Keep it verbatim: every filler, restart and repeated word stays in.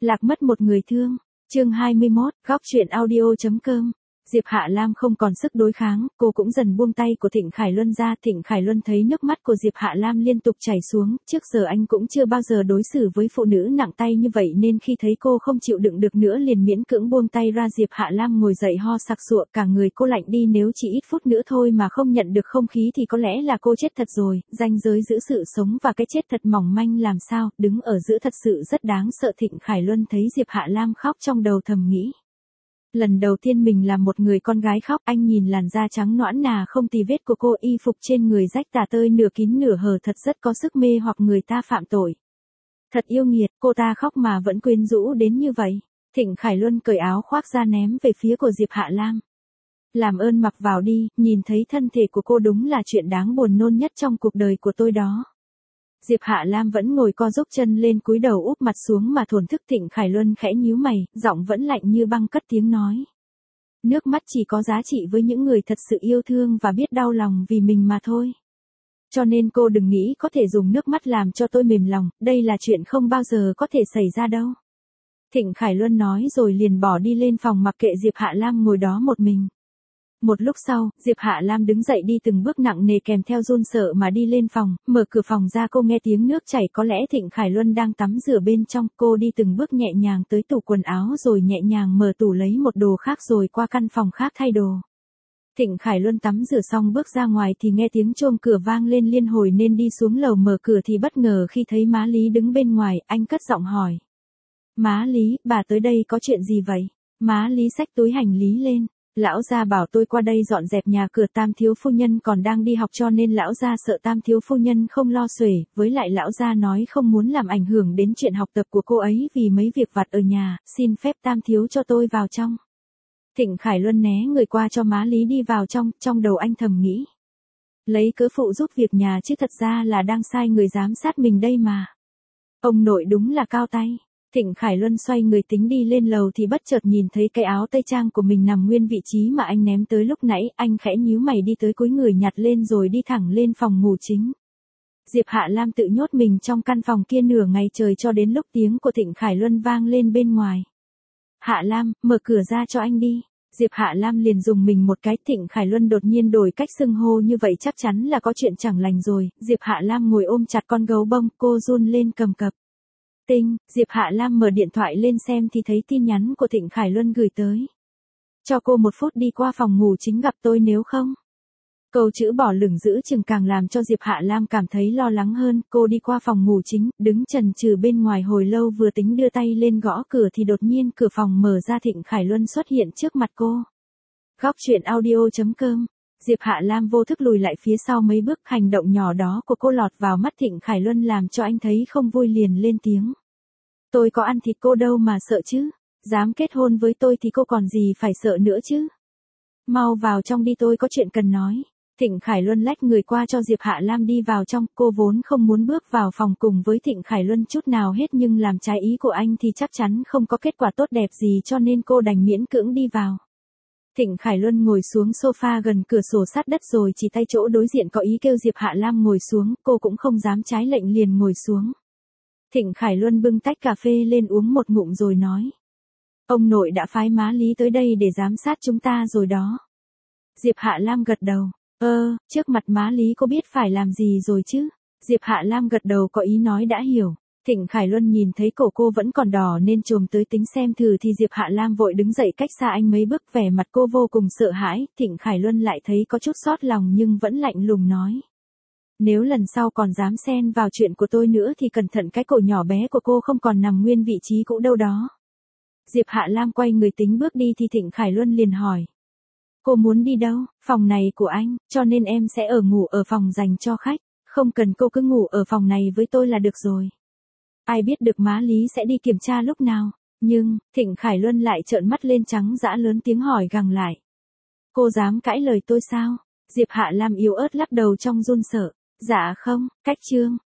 Lạc mất một người thương. Chương hai mươi mốt, góc truyện audio chấm com. Diệp Hạ Lam không còn sức đối kháng, cô cũng dần buông tay của Thịnh Khải Luân ra. Thịnh Khải Luân thấy nước mắt của Diệp Hạ Lam liên tục chảy xuống, trước giờ anh cũng chưa bao giờ đối xử với phụ nữ nặng tay như vậy nên khi thấy cô không chịu đựng được nữa liền miễn cưỡng buông tay ra. Diệp Hạ Lam ngồi dậy ho sặc sụa, cả người cô lạnh đi, nếu chỉ ít phút nữa thôi mà không nhận được không khí thì có lẽ là cô chết thật rồi. Ranh giới giữa sự sống và cái chết thật mỏng manh làm sao, đứng ở giữa thật sự rất đáng sợ. Thịnh Khải Luân thấy Diệp Hạ Lam khóc trong đầu thầm nghĩ. Lần đầu tiên mình là một người con gái khóc, anh nhìn làn da trắng nõn nà không tì vết của cô, y phục trên người rách tả tơi nửa kín nửa hở, thật rất có sức mê hoặc người ta phạm tội. Thật yêu nghiệt, cô ta khóc mà vẫn quyến rũ đến như vậy. Thịnh Khải Luân cởi áo khoác ra ném về phía của Diệp Hạ Lam. Làm ơn mặc vào đi, nhìn thấy thân thể của cô đúng là chuyện đáng buồn nôn nhất trong cuộc đời của tôi đó. Diệp Hạ Lam vẫn ngồi co giúp chân lên cúi đầu úp mặt xuống mà thổn thức. Thịnh Khải Luân khẽ nhíu mày, giọng vẫn lạnh như băng cất tiếng nói. Nước mắt chỉ có giá trị với những người thật sự yêu thương và biết đau lòng vì mình mà thôi. Cho nên cô đừng nghĩ có thể dùng nước mắt làm cho tôi mềm lòng, đây là chuyện không bao giờ có thể xảy ra đâu. Thịnh Khải Luân nói rồi liền bỏ đi lên phòng mặc kệ Diệp Hạ Lam ngồi đó một mình. Một lúc sau, Diệp Hạ Lam đứng dậy đi từng bước nặng nề kèm theo run sợ mà đi lên phòng, mở cửa phòng ra cô nghe tiếng nước chảy, có lẽ Thịnh Khải Luân đang tắm rửa bên trong. Cô đi từng bước nhẹ nhàng tới tủ quần áo rồi nhẹ nhàng mở tủ lấy một đồ khác rồi qua căn phòng khác thay đồ. Thịnh Khải Luân tắm rửa xong bước ra ngoài thì nghe tiếng chuông cửa vang lên liên hồi nên đi xuống lầu mở cửa thì bất ngờ khi thấy má Lý đứng bên ngoài, anh cất giọng hỏi. Má Lý, bà tới đây có chuyện gì vậy? Má Lý xách túi hành lý lên. Lão gia bảo tôi qua đây dọn dẹp nhà cửa, Tam thiếu phu nhân còn đang đi học cho nên lão gia sợ Tam thiếu phu nhân không lo xuể, với lại lão gia nói không muốn làm ảnh hưởng đến chuyện học tập của cô ấy vì mấy việc vặt ở nhà, xin phép Tam thiếu cho tôi vào trong. Thịnh Khải Luân né người qua cho má Lý đi vào trong, trong đầu anh thầm nghĩ. Lấy cớ phụ giúp việc nhà chứ thật ra là đang sai người giám sát mình đây mà. Ông nội đúng là cao tay. Thịnh Khải Luân xoay người tính đi lên lầu thì bất chợt nhìn thấy cái áo tây trang của mình nằm nguyên vị trí mà anh ném tới lúc nãy, anh khẽ nhíu mày đi tới cúi người nhặt lên rồi đi thẳng lên phòng ngủ chính. Diệp Hạ Lam tự nhốt mình trong căn phòng kia nửa ngày trời cho đến lúc tiếng của Thịnh Khải Luân vang lên bên ngoài. Hạ Lam, mở cửa ra cho anh đi. Diệp Hạ Lam liền dùng mình một cái. Thịnh Khải Luân đột nhiên đổi cách xưng hô như vậy chắc chắn là có chuyện chẳng lành rồi. Diệp Hạ Lam ngồi ôm chặt con gấu bông, cô run lên cầm cập. Tinh, Diệp Hạ Lam mở điện thoại lên xem thì thấy tin nhắn của Thịnh Khải Luân gửi tới. Cho cô một phút đi qua phòng ngủ chính gặp tôi nếu không. Câu chữ bỏ lửng giữ chừng càng làm cho Diệp Hạ Lam cảm thấy lo lắng hơn. Cô đi qua phòng ngủ chính, đứng chần chừ bên ngoài hồi lâu, vừa tính đưa tay lên gõ cửa thì đột nhiên cửa phòng mở ra, Thịnh Khải Luân xuất hiện trước mặt cô. Góc truyện audio chấm com. Diệp Hạ Lam vô thức lùi lại phía sau mấy bước, hành động nhỏ đó của cô lọt vào mắt Thịnh Khải Luân làm cho anh thấy không vui liền lên tiếng. Tôi có ăn thịt cô đâu mà sợ chứ, dám kết hôn với tôi thì cô còn gì phải sợ nữa chứ. Mau vào trong đi, tôi có chuyện cần nói. Thịnh Khải Luân lách người qua cho Diệp Hạ Lam đi vào trong, cô vốn không muốn bước vào phòng cùng với Thịnh Khải Luân chút nào hết nhưng làm trái ý của anh thì chắc chắn không có kết quả tốt đẹp gì cho nên cô đành miễn cưỡng đi vào. Thịnh Khải Luân ngồi xuống sofa gần cửa sổ sát đất rồi chỉ tay chỗ đối diện có ý kêu Diệp Hạ Lam ngồi xuống, cô cũng không dám trái lệnh liền ngồi xuống. Thịnh Khải Luân bưng tách cà phê lên uống một ngụm rồi nói. Ông nội đã phái má Lý tới đây để giám sát chúng ta rồi đó. Diệp Hạ Lam gật đầu. Ơ, trước mặt má Lý cô biết phải làm gì rồi chứ? Diệp Hạ Lam gật đầu có ý nói đã hiểu. Thịnh Khải Luân nhìn thấy cổ cô vẫn còn đỏ nên chồm tới tính xem thử thì Diệp Hạ Lam vội đứng dậy cách xa anh mấy bước, vẻ mặt cô vô cùng sợ hãi. Thịnh Khải Luân lại thấy có chút xót lòng nhưng vẫn lạnh lùng nói. Nếu lần sau còn dám xen vào chuyện của tôi nữa thì cẩn thận cái cổ nhỏ bé của cô không còn nằm nguyên vị trí cũ đâu đó. Diệp Hạ Lam quay người tính bước đi thì Thịnh Khải Luân liền hỏi. Cô muốn đi đâu? Phòng này của anh, cho nên em sẽ ở ngủ ở phòng dành cho khách. Không cần cô cứ ngủ ở phòng này với tôi là được rồi. Ai biết được má Lý sẽ đi kiểm tra lúc nào. Nhưng, Thịnh Khải Luân lại trợn mắt lên trắng dã lớn tiếng hỏi gằng lại. Cô dám cãi lời tôi sao? Diệp Hạ Lam yếu ớt lắc đầu trong run sợ. Dạ không, cách chương,